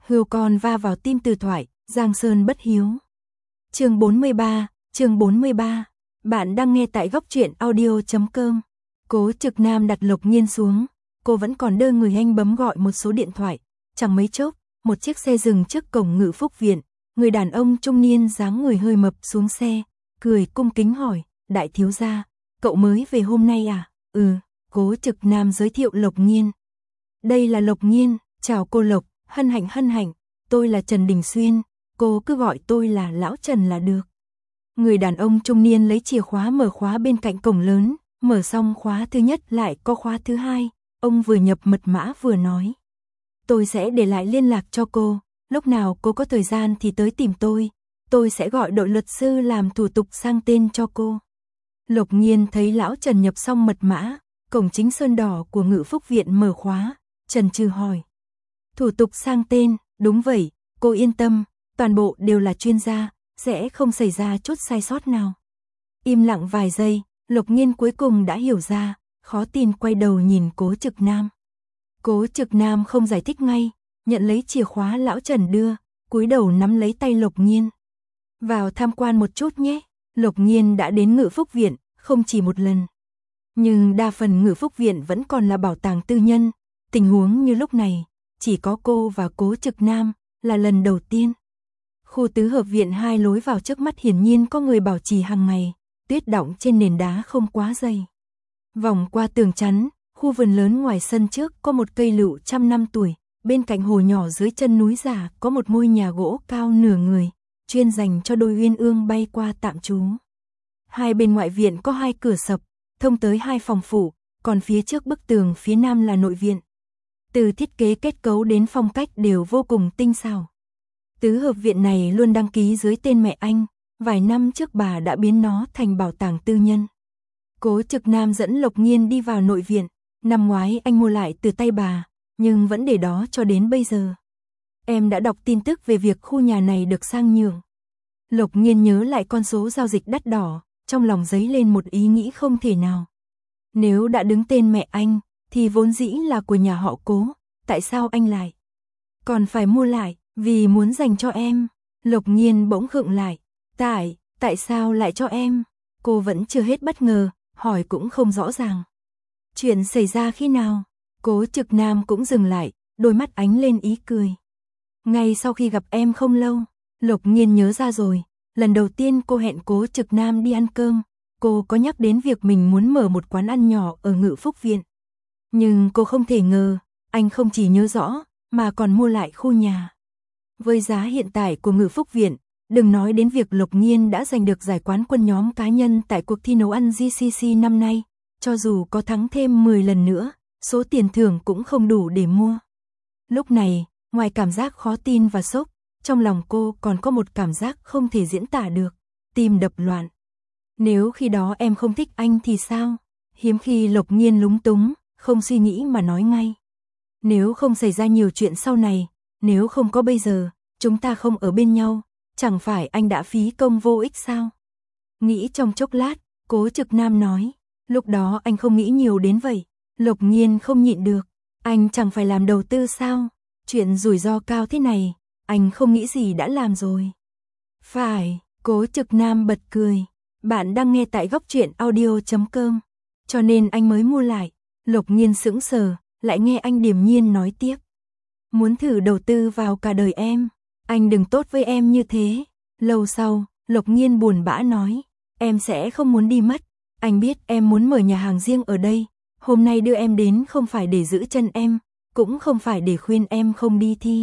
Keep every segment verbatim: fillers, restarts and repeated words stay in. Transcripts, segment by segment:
Hươu con va vào tim từ thoại, Giang Sơn bất hiếu. Chương bốn mươi ba, chương bốn mươi ba. Bạn đang nghe tại góc truyện audio chấm com. Cố Trực Nam đặt Lộc Nhiên xuống, cô vẫn còn đơ người anh bấm gọi một số điện thoại, chẳng mấy chốc, một chiếc xe dừng trước cổng Ngự Phúc viện, người đàn ông trung niên dáng người hơi mập xuống xe, cười cung kính hỏi, đại thiếu gia, cậu mới về hôm nay à? Ừ, Cố Trực Nam giới thiệu Lộc Nhiên. Đây là Lộc Nhiên, chào cô Lộc, hân hạnh hân hạnh, tôi là Trần Đình Xuyên, cô cứ gọi tôi là Lão Trần là được. Người đàn ông trung niên lấy chìa khóa mở khóa bên cạnh cổng lớn, mở xong khóa thứ nhất lại có khóa thứ hai, ông vừa nhập mật mã vừa nói. Tôi sẽ để lại liên lạc cho cô, lúc nào cô có thời gian thì tới tìm tôi, tôi sẽ gọi đội luật sư làm thủ tục sang tên cho cô. Lộc Nhiên thấy Lão Trần nhập xong mật mã, cổng chính sơn đỏ của Ngự Phúc viện mở khóa, Trần Trừ hỏi. Thủ tục sang tên, đúng vậy, cô yên tâm, toàn bộ đều là chuyên gia, sẽ không xảy ra chút sai sót nào. Im lặng vài giây, Lộc Nhiên cuối cùng đã hiểu ra, khó tin quay đầu nhìn Cố Trực Nam. Cố Trực Nam không giải thích ngay, nhận lấy chìa khóa Lão Trần đưa, cúi đầu nắm lấy tay Lộc Nhiên. Vào tham quan một chút nhé, Lộc Nhiên đã đến Ngự Phúc viện, không chỉ một lần. Nhưng đa phần Ngự Phúc viện vẫn còn là bảo tàng tư nhân, tình huống như lúc này, chỉ có cô và Cố Trực Nam, là lần đầu tiên. Khu tứ hợp viện hai lối vào trước mắt hiển nhiên có người bảo trì hàng ngày, tuyết đọng trên nền đá không quá dày. Vòng qua tường chắn, khu vườn lớn ngoài sân trước có một cây lựu trăm năm tuổi, bên cạnh hồ nhỏ dưới chân núi già có một ngôi nhà gỗ cao nửa người, chuyên dành cho đôi uyên ương bay qua tạm trú. Hai bên ngoại viện có hai cửa sập, thông tới hai phòng phủ, còn phía trước bức tường phía nam là nội viện. Từ thiết kế kết cấu đến phong cách đều vô cùng tinh xảo. Tứ hợp viện này luôn đăng ký dưới tên mẹ anh, vài năm trước bà đã biến nó thành bảo tàng tư nhân. Cố Trực Nam dẫn Lộc Nhiên đi vào nội viện, năm ngoái anh mua lại từ tay bà, nhưng vẫn để đó cho đến bây giờ. Em đã đọc tin tức về việc khu nhà này được sang nhượng. Lộc Nhiên nhớ lại con số giao dịch đắt đỏ, trong lòng dấy lên một ý nghĩ không thể nào. Nếu đã đứng tên mẹ anh, thì vốn dĩ là của nhà họ Cố, tại sao anh lại còn phải mua lại, vì muốn dành cho em. Lộc Nhiên bỗng khựng lại, tại, tại sao lại cho em? Cô vẫn chưa hết bất ngờ, hỏi cũng không rõ ràng. Chuyện xảy ra khi nào? Cố Trực Nam cũng dừng lại, đôi mắt ánh lên ý cười. Ngay sau khi gặp em không lâu, Lộc Nhiên nhớ ra rồi, lần đầu tiên cô hẹn Cố Trực Nam đi ăn cơm, cô có nhắc đến việc mình muốn mở một quán ăn nhỏ ở Ngự Phúc viện. Nhưng cô không thể ngờ, anh không chỉ nhớ rõ, mà còn mua lại khu nhà. Với giá hiện tại của Ngự Phúc viện, đừng nói đến việc Lộc Nhiên đã giành được giải quán quân nhóm cá nhân tại cuộc thi nấu ăn giê xê xê năm nay, cho dù có thắng thêm mười lần nữa, số tiền thưởng cũng không đủ để mua. Lúc này, ngoài cảm giác khó tin và sốc, trong lòng cô còn có một cảm giác không thể diễn tả được, tim đập loạn. Nếu khi đó em không thích anh thì sao? Hiếm khi Lộc Nhiên lúng túng, không suy nghĩ mà nói ngay. Nếu không xảy ra nhiều chuyện sau này, nếu không có bây giờ, chúng ta không ở bên nhau, chẳng phải anh đã phí công vô ích sao? Nghĩ trong chốc lát, Cố Trực Nam nói, lúc đó anh không nghĩ nhiều đến vậy. Lộc Nhiên không nhịn được, anh chẳng phải làm đầu tư sao? Chuyện rủi ro cao thế này, anh không nghĩ gì đã làm rồi. Phải, Cố Trực Nam bật cười, bạn đang nghe tại góc truyện audio chấm com, cho nên anh mới mua lại. Lộc Nhiên sững sờ, lại nghe anh điềm nhiên nói tiếp. Muốn thử đầu tư vào cả đời em, anh đừng tốt với em như thế. Lâu sau, Lộc Nhiên buồn bã nói, em sẽ không muốn đi mất, anh biết em muốn mở nhà hàng riêng ở đây, hôm nay đưa em đến không phải để giữ chân em, cũng không phải để khuyên em không đi thi.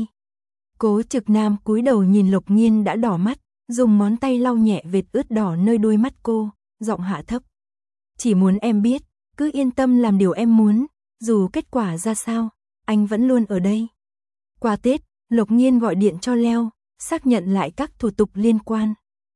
Cố Trực Nam cúi đầu nhìn Lộc Nhiên đã đỏ mắt, dùng ngón tay lau nhẹ vệt ướt đỏ nơi đôi mắt cô, giọng hạ thấp. Chỉ muốn em biết, cứ yên tâm làm điều em muốn, dù kết quả ra sao, anh vẫn luôn ở đây. Qua Tết, Lộc Nhiên gọi điện cho Leo, xác nhận lại các thủ tục liên quan.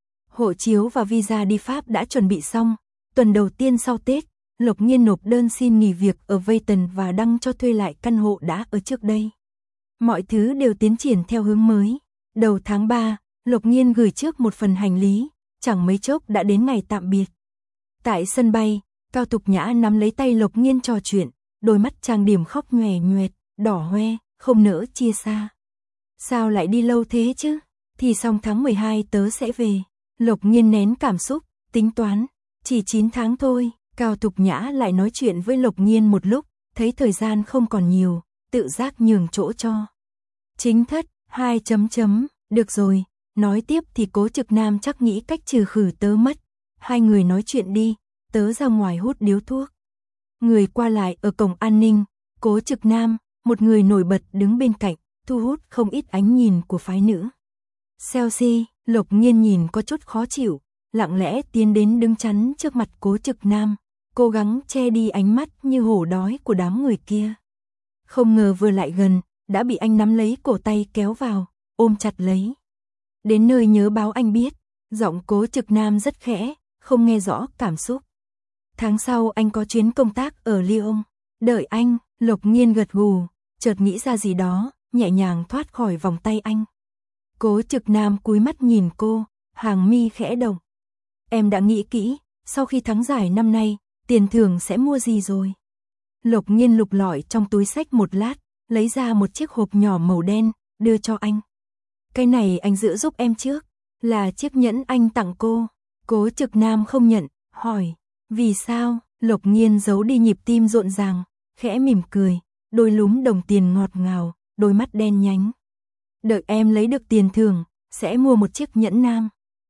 Hộ chiếu và visa đi Pháp đã chuẩn bị xong, tuần đầu tiên sau Tết, Lộc Nhiên nộp đơn xin nghỉ việc ở Vayton và đăng cho thuê lại căn hộ đã ở trước đây. Mọi thứ đều tiến triển theo hướng mới. Đầu tháng ba, Lộc Nhiên gửi trước một phần hành lý, chẳng mấy chốc đã đến ngày tạm biệt. Tại sân bay, Cao Thục Nhã nắm lấy tay Lộc Nhiên trò chuyện, đôi mắt trang điểm khóc nhòe nhoẹt, đỏ hoe, không nỡ chia xa. Sao lại đi lâu thế chứ? Thì xong tháng mười hai tớ sẽ về. Lộc Nhiên nén cảm xúc, tính toán, chỉ chín tháng thôi. Cao Thục Nhã lại nói chuyện với Lộc Nhiên một lúc, thấy thời gian không còn nhiều, tự giác nhường chỗ cho. Chính thất, hai chấm chấm, được rồi, nói tiếp thì Cố Trực Nam chắc nghĩ cách trừ khử tớ mất. Hai người nói chuyện đi, tớ ra ngoài hút điếu thuốc. Người qua lại ở cổng an ninh, Cố Trực Nam, một người nổi bật đứng bên cạnh, thu hút không ít ánh nhìn của phái nữ. Chelsea, Lộc Nhiên nhìn có chút khó chịu, lặng lẽ tiến đến đứng chắn trước mặt Cố Trực Nam, cố gắng che đi ánh mắt như hổ đói của đám người kia. Không ngờ vừa lại gần, đã bị anh nắm lấy cổ tay kéo vào, ôm chặt lấy. Đến nơi nhớ báo anh biết, giọng Cố Trực Nam rất khẽ, không nghe rõ cảm xúc. Tháng sau anh có chuyến công tác ở Lyon, đợi anh. Lộc Nhiên gật gù, chợt nghĩ ra gì đó, nhẹ nhàng thoát khỏi vòng tay anh. Cố Trực Nam cúi mắt nhìn cô, hàng mi khẽ động. Em đã nghĩ kỹ, sau khi thắng giải năm nay, tiền thưởng sẽ mua gì rồi? Lộc Nhiên lục lọi trong túi xách một lát, lấy ra một chiếc hộp nhỏ màu đen, đưa cho anh. Cái này anh giữ giúp em trước, là chiếc nhẫn anh tặng cô. Cố Trực Nam không nhận, hỏi, vì sao? Lộc Nhiên giấu đi nhịp tim rộn ràng, khẽ mỉm cười, đôi lúm đồng tiền ngọt ngào, đôi mắt đen nhánh. Đợi em lấy được tiền thưởng, sẽ mua một chiếc nhẫn nam.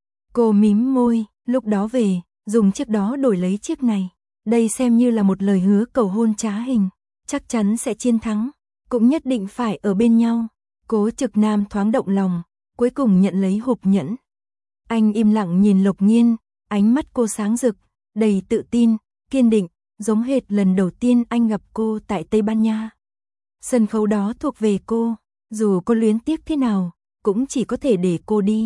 Cô mím môi, lúc đó về, dùng chiếc đó đổi lấy chiếc này. Đây xem như là một lời hứa cầu hôn trá hình, chắc chắn sẽ chiến thắng, cũng nhất định phải ở bên nhau. Cố Trực Nam thoáng động lòng, cuối cùng nhận lấy hộp nhẫn. Anh im lặng nhìn Lộc Nhiên, ánh mắt cô sáng rực, đầy tự tin, kiên định, giống hệt lần đầu tiên anh gặp cô tại Tây Ban Nha. Sân khấu đó thuộc về cô, dù cô luyến tiếc thế nào, cũng chỉ có thể để cô đi.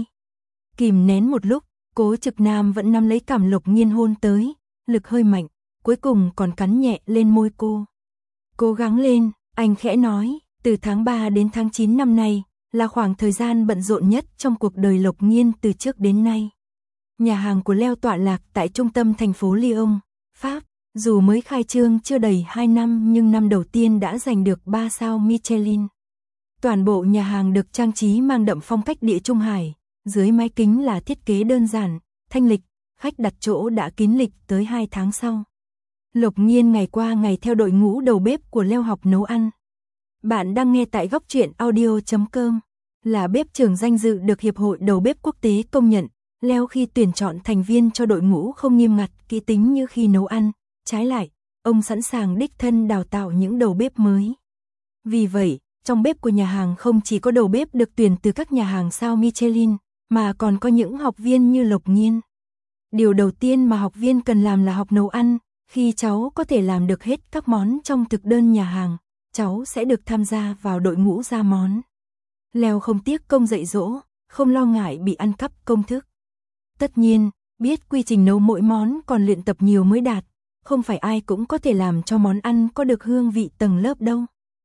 Kìm nén một lúc, Cố Trực Nam vẫn nắm lấy cằm Lộc Nhiên hôn tới, lực hơi mạnh, cuối cùng còn cắn nhẹ lên môi cô. Cố gắng lên, anh khẽ nói, từ tháng ba đến tháng chín năm nay, là khoảng thời gian bận rộn nhất trong cuộc đời Lộc Nhiên từ trước đến nay. Nhà hàng của Leo tọa lạc tại trung tâm thành phố Lyon, Pháp, dù mới khai trương chưa đầy hai năm nhưng năm đầu tiên đã giành được ba sao Michelin. Toàn bộ nhà hàng được trang trí mang đậm phong cách Địa Trung Hải, dưới mái kính là thiết kế đơn giản, thanh lịch, khách đặt chỗ đã kín lịch tới hai tháng sau. Lộc Nhiên ngày qua ngày theo đội ngũ đầu bếp của Leo học nấu ăn. Bạn đang nghe tại góc truyện audio chấm com, là bếp trưởng danh dự được Hiệp hội Đầu bếp Quốc tế công nhận. Leo khi tuyển chọn thành viên cho đội ngũ không nghiêm ngặt kỹ tính như khi nấu ăn, trái lại, ông sẵn sàng đích thân đào tạo những đầu bếp mới. Vì vậy, trong bếp của nhà hàng không chỉ có đầu bếp được tuyển từ các nhà hàng sao Michelin, mà còn có những học viên như Lộc Nhiên. Điều đầu tiên mà học viên cần làm là học nấu ăn, khi cháu có thể làm được hết các món trong thực đơn nhà hàng, cháu sẽ được tham gia vào đội ngũ ra món. Leo không tiếc công dạy dỗ, không lo ngại bị ăn cắp công thức. Tất nhiên, biết quy trình nấu mỗi món còn luyện tập nhiều mới đạt, không phải ai cũng có thể làm cho món ăn có được hương vị tầng lớp đâu.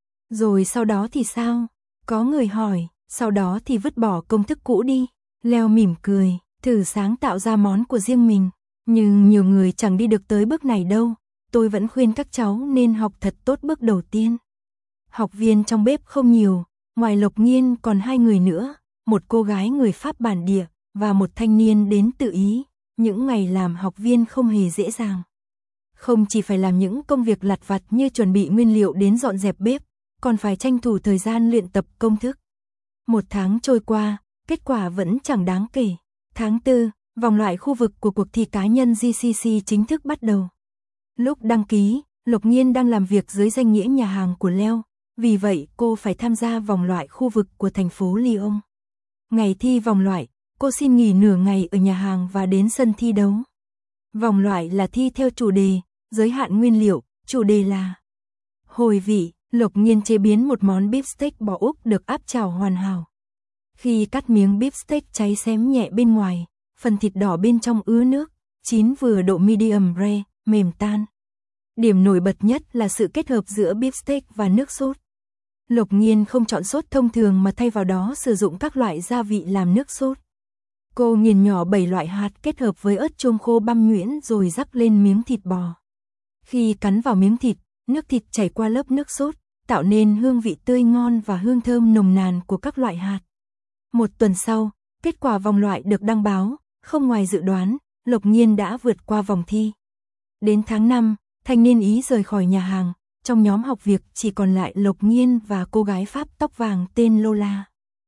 Rồi sau đó thì sao? Có người hỏi, sau đó thì vứt bỏ công thức cũ đi. Leo mỉm cười, thử sáng tạo ra món của riêng mình. Nhưng nhiều người chẳng đi được tới bước này đâu, tôi vẫn khuyên các cháu nên học thật tốt bước đầu tiên. Học viên trong bếp không nhiều, ngoài Lộc Nhiên còn hai người nữa, một cô gái người Pháp bản địa và một thanh niên đến từ Ý. Những ngày làm học viên không hề dễ dàng. Không chỉ phải làm những công việc lặt vặt như chuẩn bị nguyên liệu đến dọn dẹp bếp, còn phải tranh thủ thời gian luyện tập công thức. Một tháng trôi qua, kết quả vẫn chẳng đáng kể. Tháng tư, vòng loại khu vực của cuộc thi cá nhân giê xê xê chính thức bắt đầu. Lúc đăng ký, Lộc Nhiên đang làm việc dưới danh nghĩa nhà hàng của Leo, vì vậy cô phải tham gia vòng loại khu vực của thành phố Lyon. Ngày thi vòng loại, cô xin nghỉ nửa ngày ở nhà hàng và đến sân thi đấu. Vòng loại là thi theo chủ đề, giới hạn nguyên liệu, chủ đề là hồi vị. Lộc Nhiên chế biến một món beef steak bò Úc được áp chảo hoàn hảo. Khi cắt miếng beef steak cháy xém nhẹ bên ngoài, phần thịt đỏ bên trong ứa nước, chín vừa độ medium rare, mềm tan. Điểm nổi bật nhất là sự kết hợp giữa beef steak và nước sốt. Lộc Nhiên không chọn sốt thông thường mà thay vào đó sử dụng các loại gia vị làm nước sốt. Cô nghiền nhỏ bảy loại hạt kết hợp với ớt chuông khô băm nhuyễn rồi rắc lên miếng thịt bò. Khi cắn vào miếng thịt, nước thịt chảy qua lớp nước sốt, tạo nên hương vị tươi ngon và hương thơm nồng nàn của các loại hạt. Một tuần sau, kết quả vòng loại được đăng báo, không ngoài dự đoán, Lộc Nhiên đã vượt qua vòng thi. Đến tháng năm, thanh niên Ý rời khỏi nhà hàng, trong nhóm học việc chỉ còn lại Lộc Nhiên và cô gái Pháp tóc vàng tên Lola.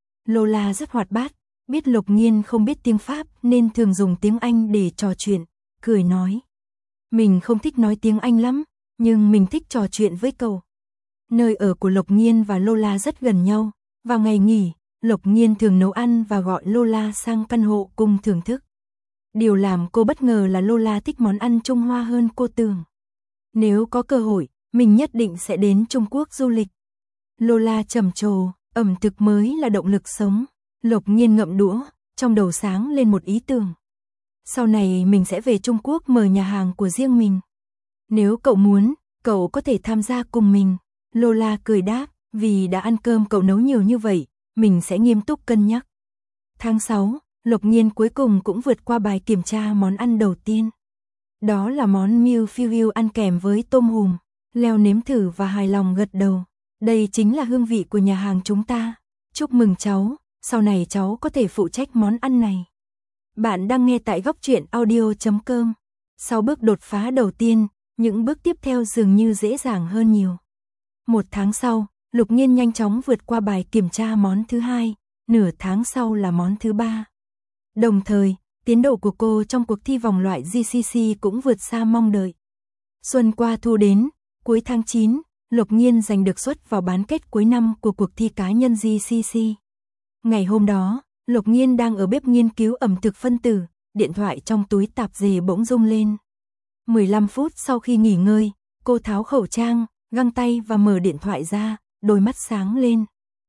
Lola rất hoạt bát, biết Lộc Nhiên không biết tiếng Pháp nên thường dùng tiếng Anh để trò chuyện, cười nói. Mình không thích nói tiếng Anh lắm, nhưng mình thích trò chuyện với cậu. Nơi ở của Lộc Nhiên và Lola rất gần nhau, vào ngày nghỉ, Lộc Nhiên thường nấu ăn và gọi Lola sang căn hộ cùng thưởng thức. Điều làm cô bất ngờ là Lola thích món ăn Trung Hoa hơn cô tưởng. Nếu có cơ hội, mình nhất định sẽ đến Trung Quốc du lịch. Lola trầm trồ, ẩm thực mới là động lực sống. Lộc Nhiên ngậm đũa, trong đầu sáng lên một ý tưởng. Sau này mình sẽ về Trung Quốc mở nhà hàng của riêng mình. Nếu cậu muốn, cậu có thể tham gia cùng mình. Lola cười đáp, vì đã ăn cơm cậu nấu nhiều như vậy, mình sẽ nghiêm túc cân nhắc. Tháng sáu, Lộc Nhiên cuối cùng cũng vượt qua bài kiểm tra món ăn đầu tiên. Đó là món milfeu ăn kèm với tôm hùm. Leo nếm thử và hài lòng gật đầu. Đây chính là hương vị của nhà hàng chúng ta. Chúc mừng cháu, sau này cháu có thể phụ trách món ăn này. Bạn đang nghe tại góc truyện audio chấm com. Sau bước đột phá đầu tiên, những bước tiếp theo dường như dễ dàng hơn nhiều. Một tháng sau, Lộc Nhiên nhanh chóng vượt qua bài kiểm tra món thứ hai, nửa tháng sau là món thứ ba. Đồng thời, tiến độ của cô trong cuộc thi vòng loại giê xê xê cũng vượt xa mong đợi. Xuân qua thu đến, cuối tháng chín, Lộc Nhiên giành được suất vào bán kết cuối năm của cuộc thi cá nhân giê xê xê. Ngày hôm đó, Lộc Nhiên đang ở bếp nghiên cứu ẩm thực phân tử, điện thoại trong túi tạp dề bỗng rung lên. mười lăm phút sau khi nghỉ ngơi, cô tháo khẩu trang, găng tay và mở điện thoại ra, đôi mắt sáng lên.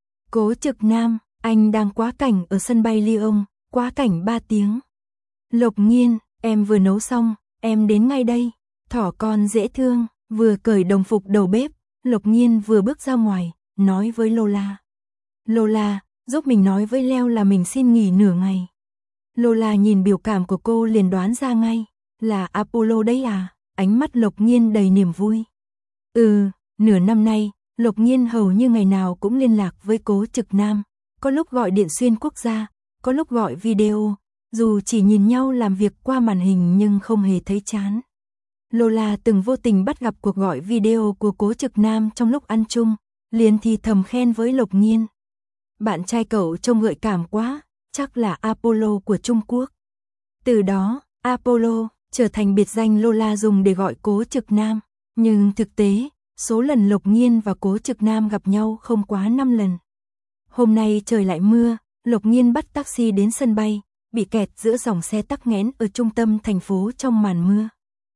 Cố Trực Nam, anh đang quá cảnh ở sân bay Lyon, quá cảnh ba tiếng. Lộc Nhiên, em vừa nấu xong, em đến ngay đây. Thỏ con dễ thương, vừa cởi đồng phục đầu bếp, Lộc Nhiên vừa bước ra ngoài, nói với Lola. Lola, giúp mình nói với Leo là mình xin nghỉ nửa ngày. Lola nhìn biểu cảm của cô liền đoán ra ngay, là Apollo đấy à, ánh mắt Lộc Nhiên đầy niềm vui. Ừ, nửa năm nay, Lộc Nhiên hầu như ngày nào cũng liên lạc với Cố Trực Nam, có lúc gọi điện xuyên quốc gia, có lúc gọi video, dù chỉ nhìn nhau làm việc qua màn hình nhưng không hề thấy chán. Lola từng vô tình bắt gặp cuộc gọi video của Cố Trực Nam trong lúc ăn chung, liền thì thầm khen với Lộc Nhiên. Bạn trai cậu trông gợi cảm quá, chắc là Apollo của Trung Quốc. Từ đó, Apollo trở thành biệt danh Lola dùng để gọi Cố Trực Nam, nhưng thực tế, số lần Lộc Nhiên và Cố Trực Nam gặp nhau không quá năm lần. Hôm nay trời lại mưa, Lộc Nhiên bắt taxi đến sân bay, bị kẹt giữa dòng xe tắc nghẽn ở trung tâm thành phố trong màn mưa.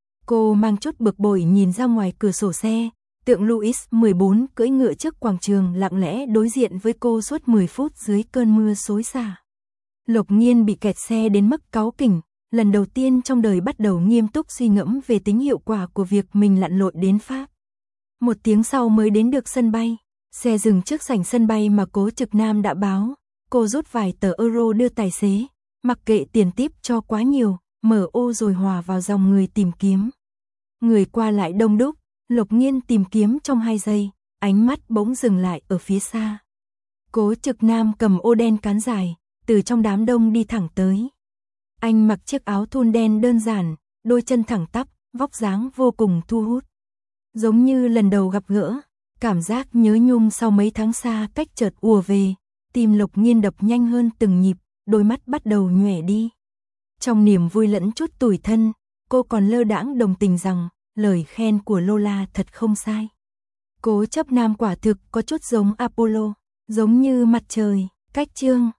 Cô mang chút bực bội nhìn ra ngoài cửa sổ xe, tượng Louis mười bốn cưỡi ngựa trước quảng trường lặng lẽ đối diện với cô suốt mười phút dưới cơn mưa xối xả. Lộc Nhiên bị kẹt xe đến mức cáu kỉnh, lần đầu tiên trong đời bắt đầu nghiêm túc suy ngẫm về tính hiệu quả của việc mình lặn lội đến Pháp. Một tiếng sau mới đến được sân bay, xe dừng trước sảnh sân bay mà Cố Trực Nam đã báo, cô rút vài tờ euro đưa tài xế, mặc kệ tiền tip cho quá nhiều, mở ô rồi hòa vào dòng người tìm kiếm. Người qua lại đông đúc, Lộc Nhiên tìm kiếm trong hai giây, ánh mắt bỗng dừng lại ở phía xa. Cố Trực Nam cầm ô đen cán dài, từ trong đám đông đi thẳng tới. Anh mặc chiếc áo thun đen đơn giản, đôi chân thẳng tắp, vóc dáng vô cùng thu hút. Giống như lần đầu gặp gỡ, cảm giác nhớ nhung sau mấy tháng xa cách chợt ùa về, tim Lộc Nhiên đập nhanh hơn từng nhịp, đôi mắt bắt đầu nhòe đi. Trong niềm vui lẫn chút tủi thân, cô còn lơ đãng đồng tình rằng lời khen của Lola thật không sai. Cố Chấp Nam quả thực có chút giống Apollo, giống như mặt trời, cách chương.